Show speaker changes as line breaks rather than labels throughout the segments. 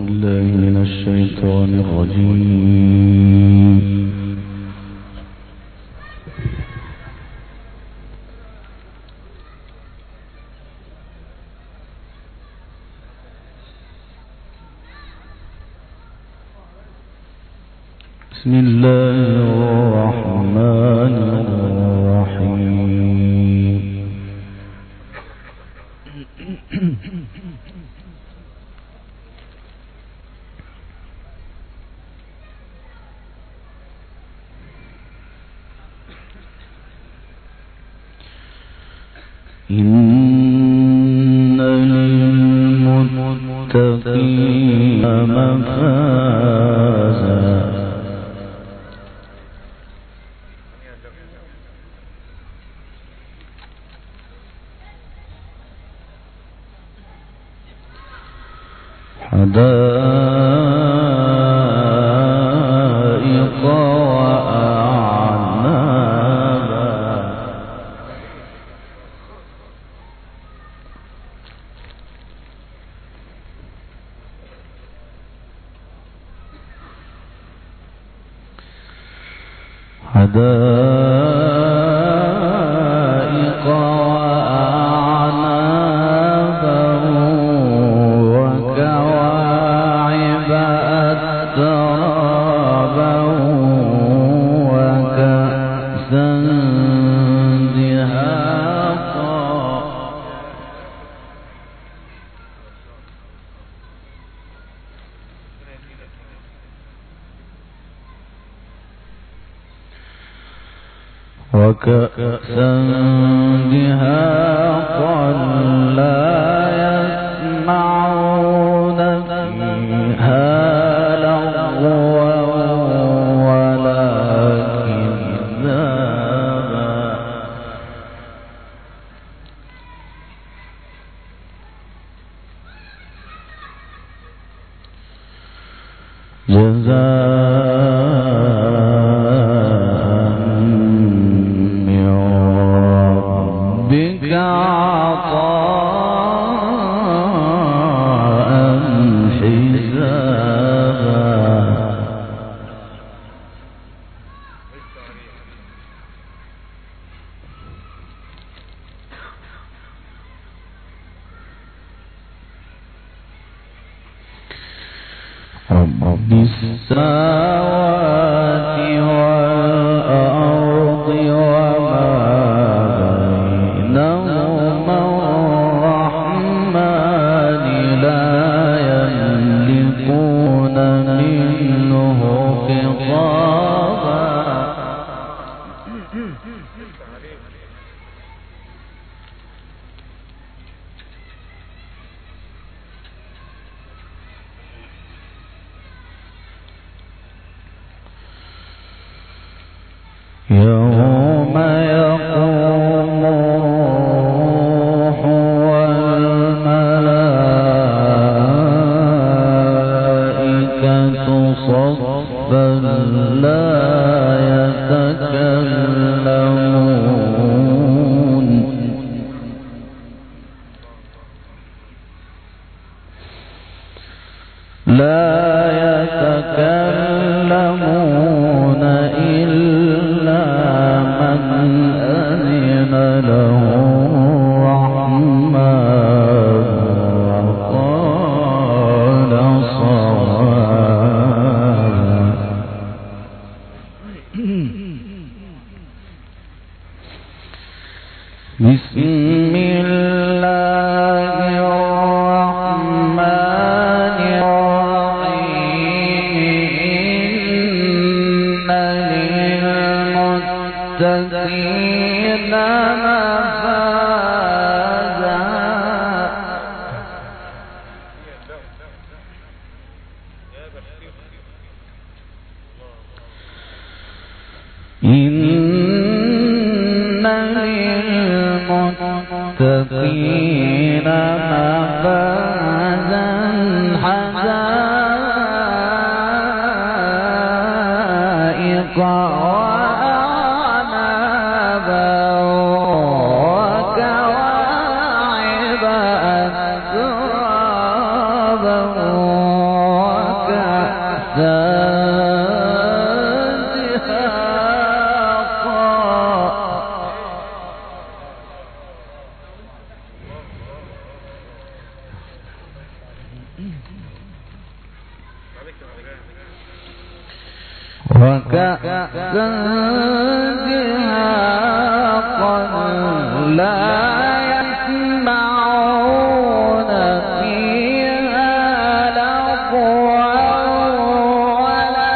بالله من الشيطان الرجيم. بسم الله الرحمن الرحيم. إن للمتقين مفازا حدائق وأعنابا حدائق وأعنابا وكواعب أترابا وكأسا دهاقا وكأسا دهاقا لا يسمعون فيها لغوا ولا كذابا ربك عطاء حسابا. رب السماوات والأرض وما بينهما الرحمن لا يملكون منه خطابا. يوم يقوم الروح والملائكة صفا لا يتكلمون إلا من أذن له الرحمن وقال صوابا. بسم الله الرحمن الرحيم. إن للمتقين مفازا. إن للمتقين مفازا حدائق وأعنابا وكواعب أترابا وكأسا دهاقا لا يسمعون فيها لغوا ولا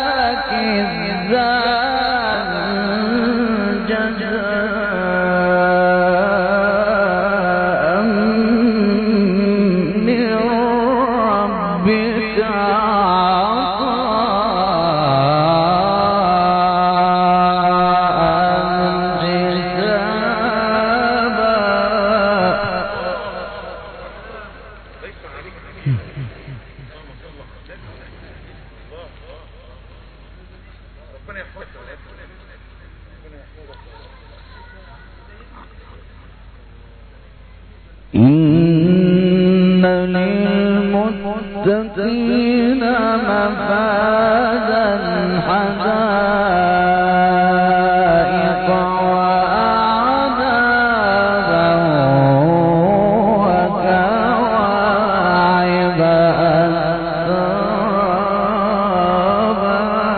كذابا جزاء من ربك إن للمتقين مفازا حدائق وأعنابا وكواعب أترابا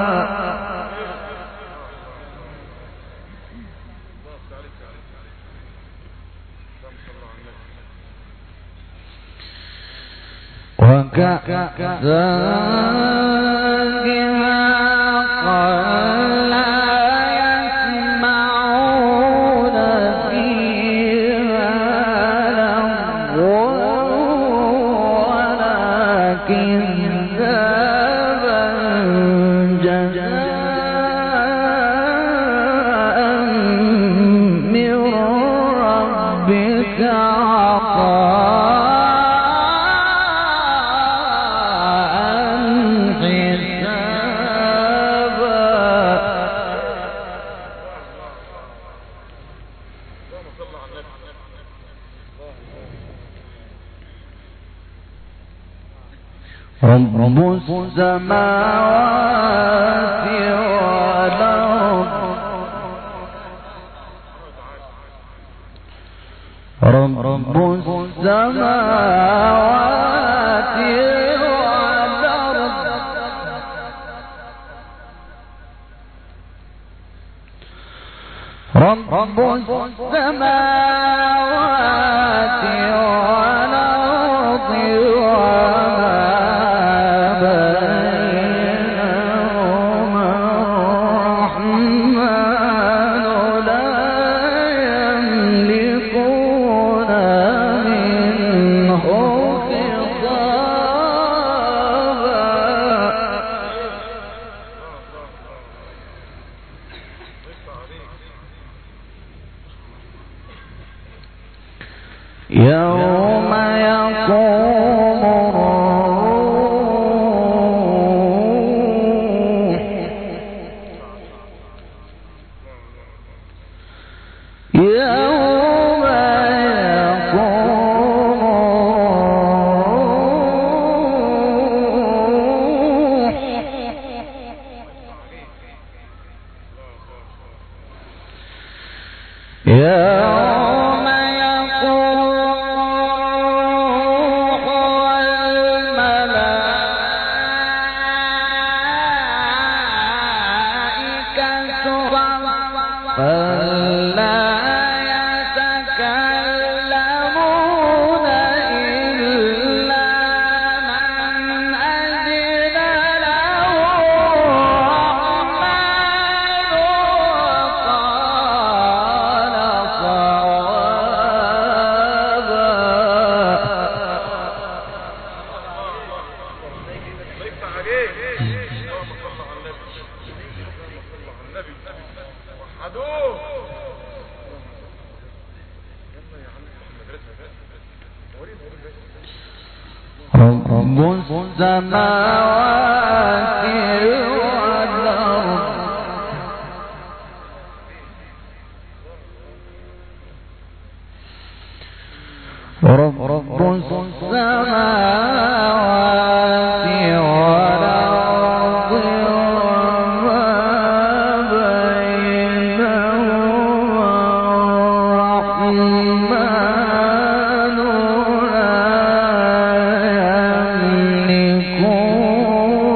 وكأسا دهاقا لا يسمعون فيها لغوا ولا كذابا جزاء من ربك رب السماوات والأرض رب السماوات والأرض رب السماوات والأرض يوم يقوم الروح يوم يقوم الروح فلا يتكلمون إلا من أذن له الرحمن وقال صوابا. رب السماوات والأرض رب السماوات والأرض وما بينهما الرحمن لا يملكون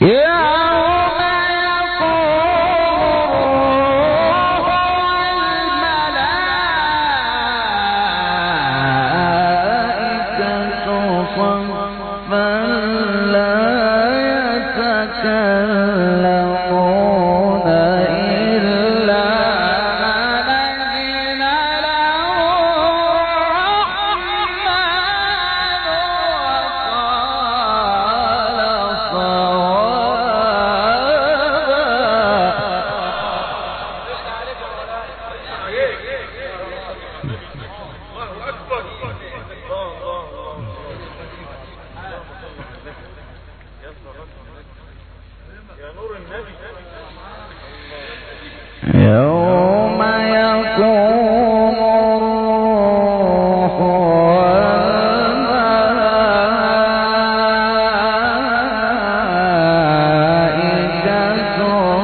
يوم يقوم الروح والملائكة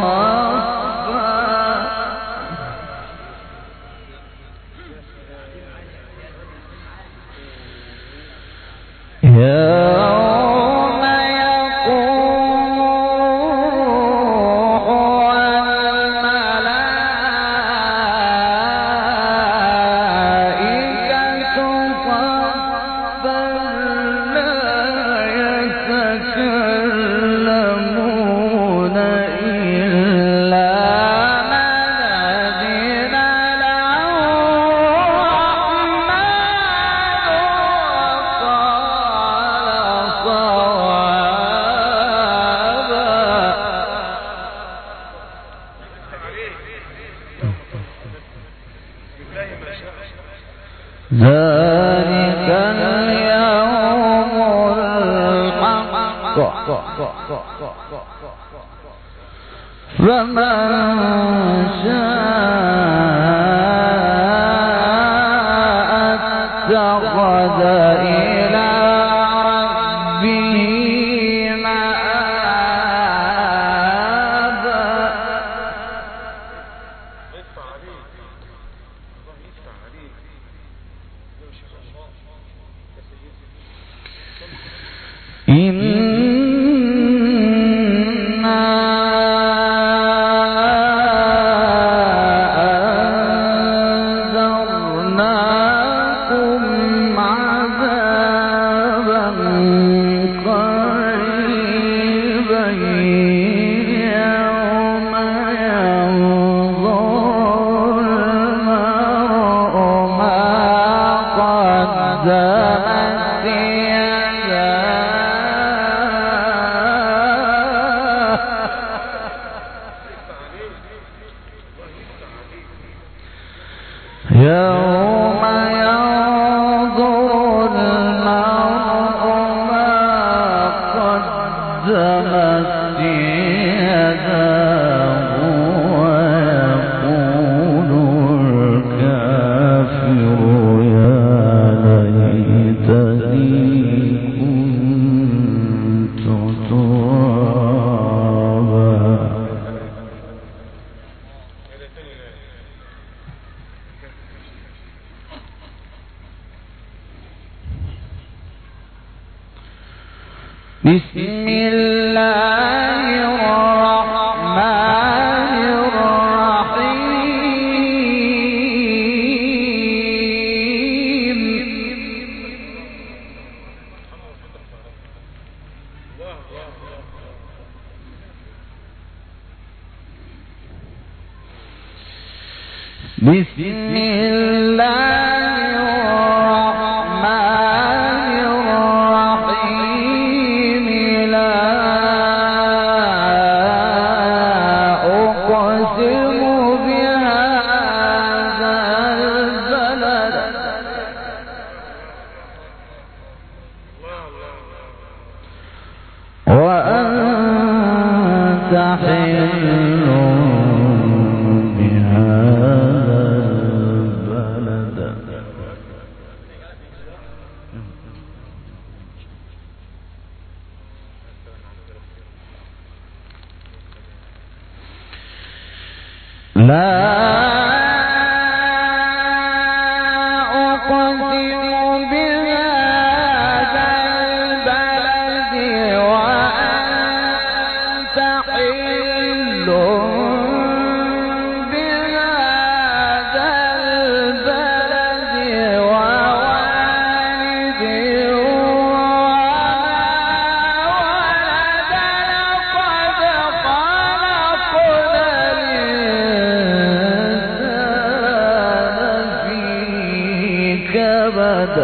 ذلك اليوم الحق فمن شاء اتخذ إلى ربه مآبا. إنا أنذرناكم عذابا قريبا يوم ينظر المرء ما قدمت يوم ينظر المرء ما قدمت يداه ويقول الكافر يا ليتني كنت ترابا. بسم الله الرحمن الرحيم. بسم الله الرحمن الرحيم. لا أقسم بهذا البلد وأنت حل بهذا البلد. لا أقسم بهذا البلد وأنت تحل بهذا البلد ووالد وولد لقد خلقنا الإنسان في كبد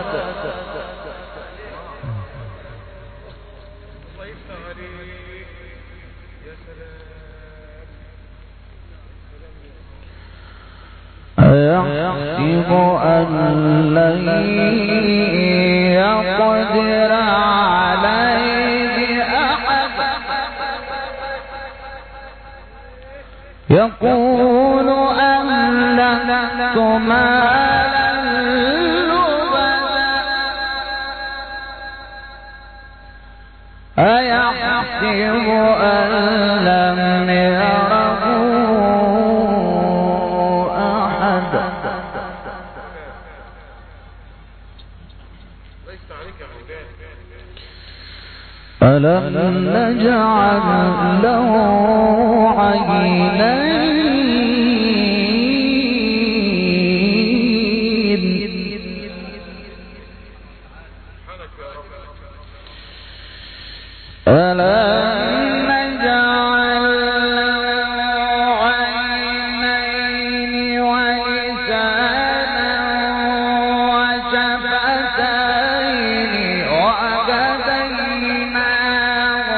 أيحسب أن لن يقدر عليه أحد يقول أهلكت مالا لبدا أيحسب أن لم يره ألم نجعل له عينين ألم نجعل له عينين ولسانا وشفتين وهديناه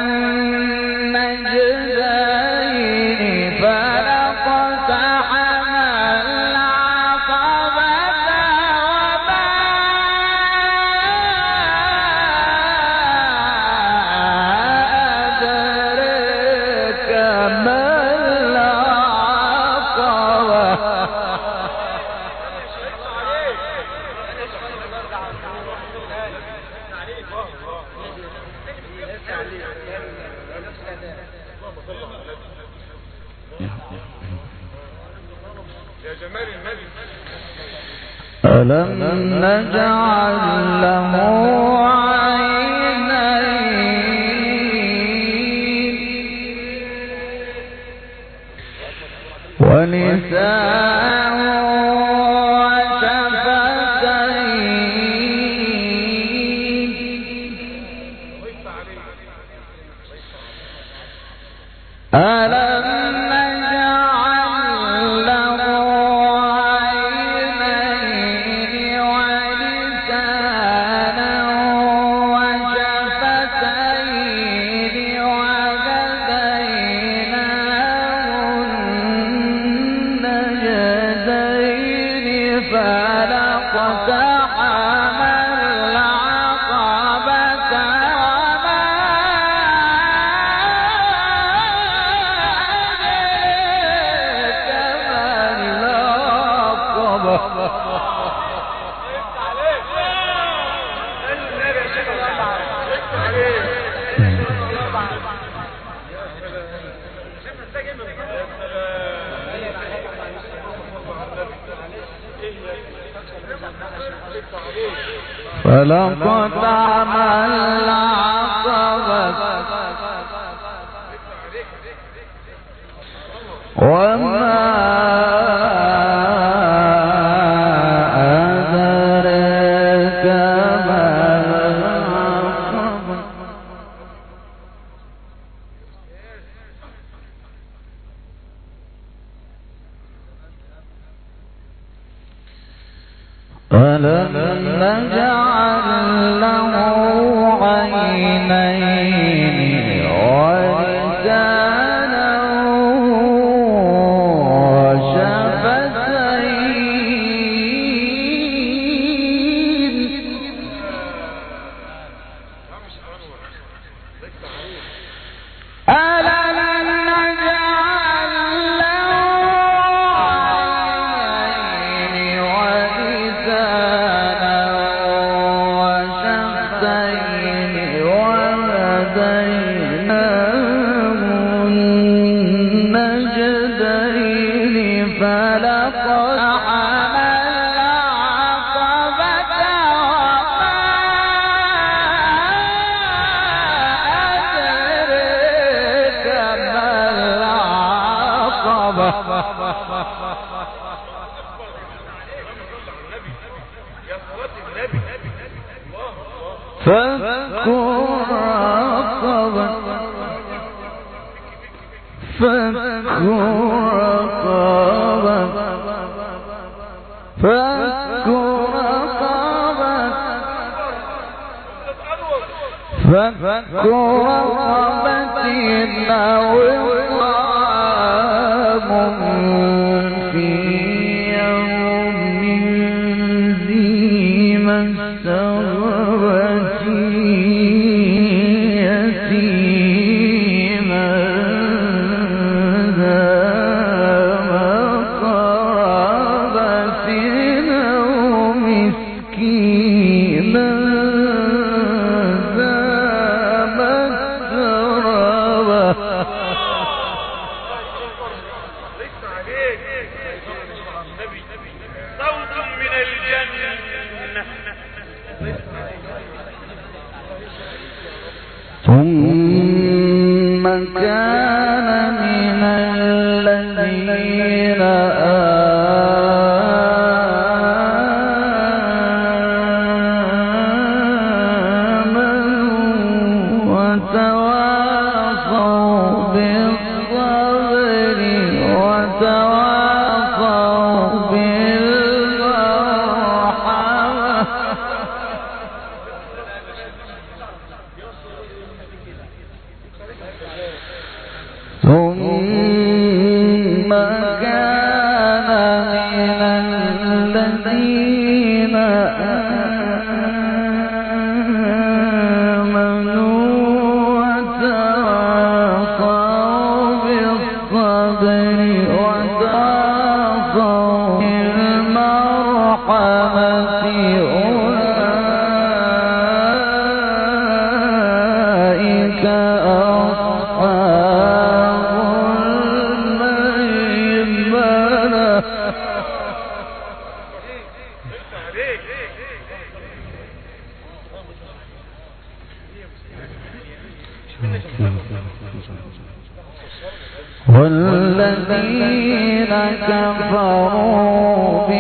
النجدين فلاقتحم العقبة وما أدرك ما العقبة ألم نجعل له عينين ولسانا وشفتين ألم نجعل له عينين ولسانا وشفتين وهديناه النجدين فلاقتحم العقبة وما أدرك ما العقبة فلاقتحم العقبة وما أدرك ما العقبة ألم نجعل له عينين ولسانا وشفتين ألم نجعل له عينين ولسانا وشفتين فك رقبة فك رقبة فك رقبة فك رقبة أو إطعام في يوم ذي مسغبة يتيما ذا مقربة أو مسكينا ذا متربة.
صوت من الجنة.
ثم كان من الذين آمنوا وتواصوا بالصبر وتواصوا بالمرحمة. ثم كان من الذين آمنوا وتواصوا بالصبر وتواصوا بالمرحمة أولئك أصحاب الميمنة. والذين كفروا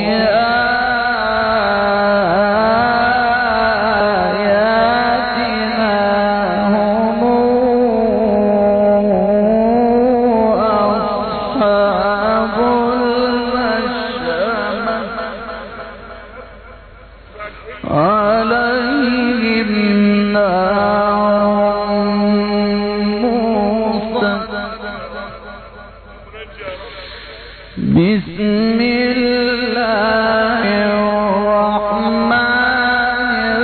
بآياتنا هم أصحاب المشأمة عليهم نار موصدة. بسم الله الرحمن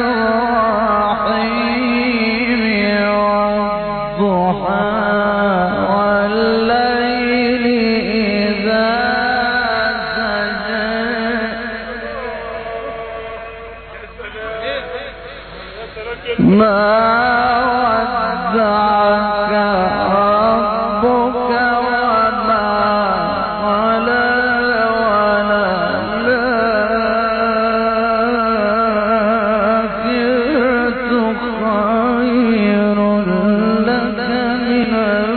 الرحيم والضحى والليل إذا سجى ما ودعك ربك وما قلى وللآخرة خير لك من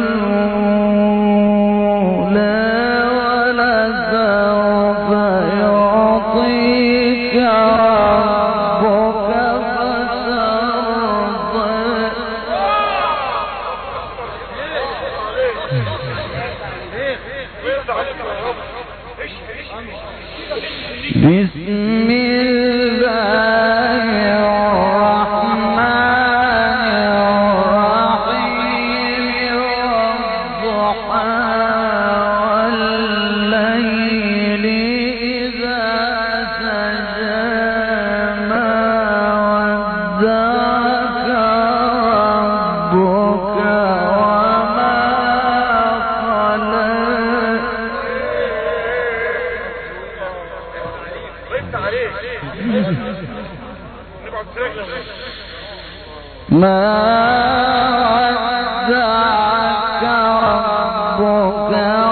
الأولى ولسوف يعطيك ربك بسم الله الرحمن الرحيم والضحى والليل إذا سجى ما ودعك ربك وما قلى. ما ودعك ربك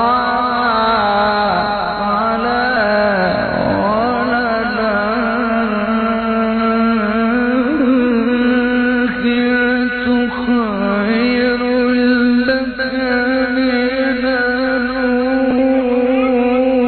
وللآخرة خير لك من الأولى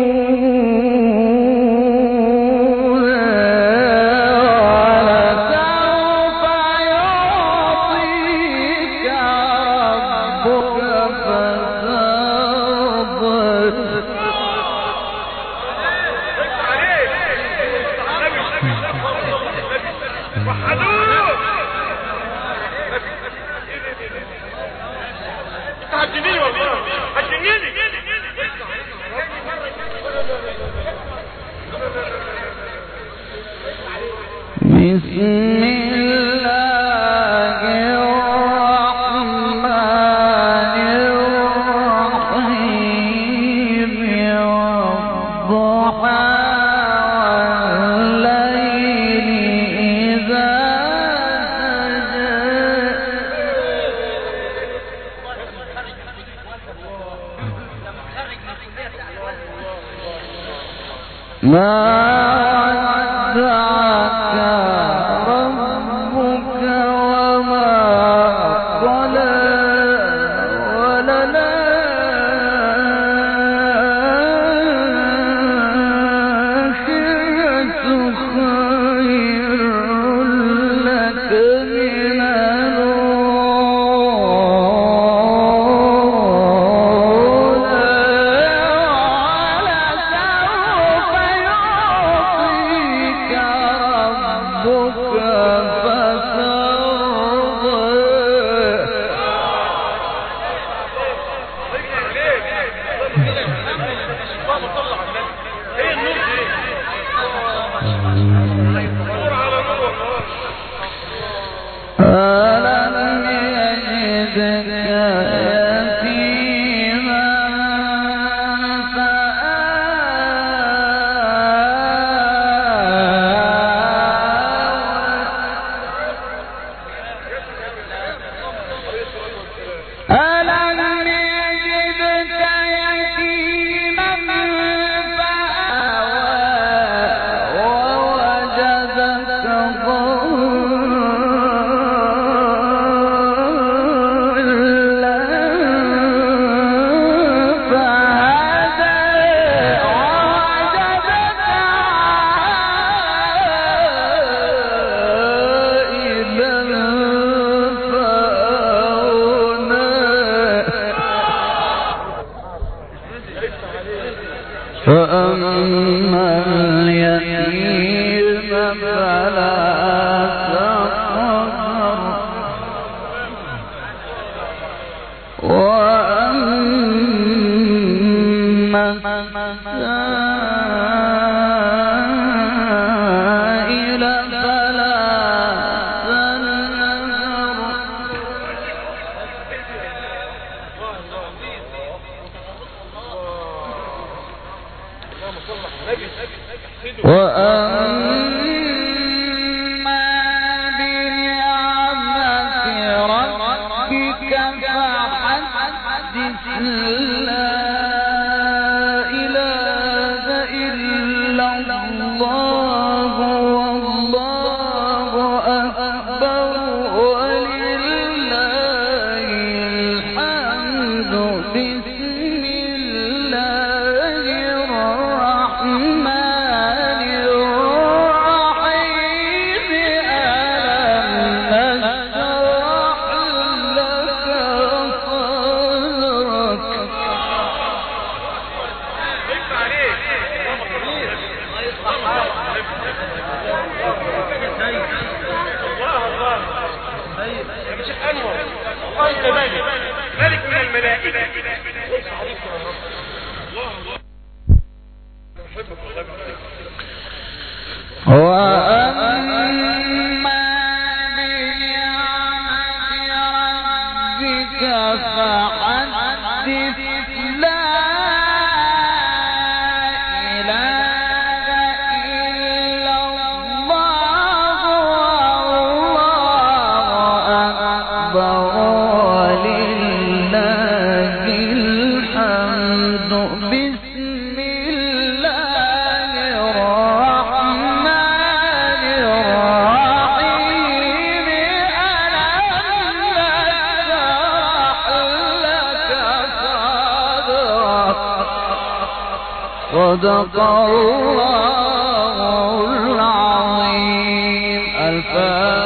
صدق الله العظيم. الفاتحة.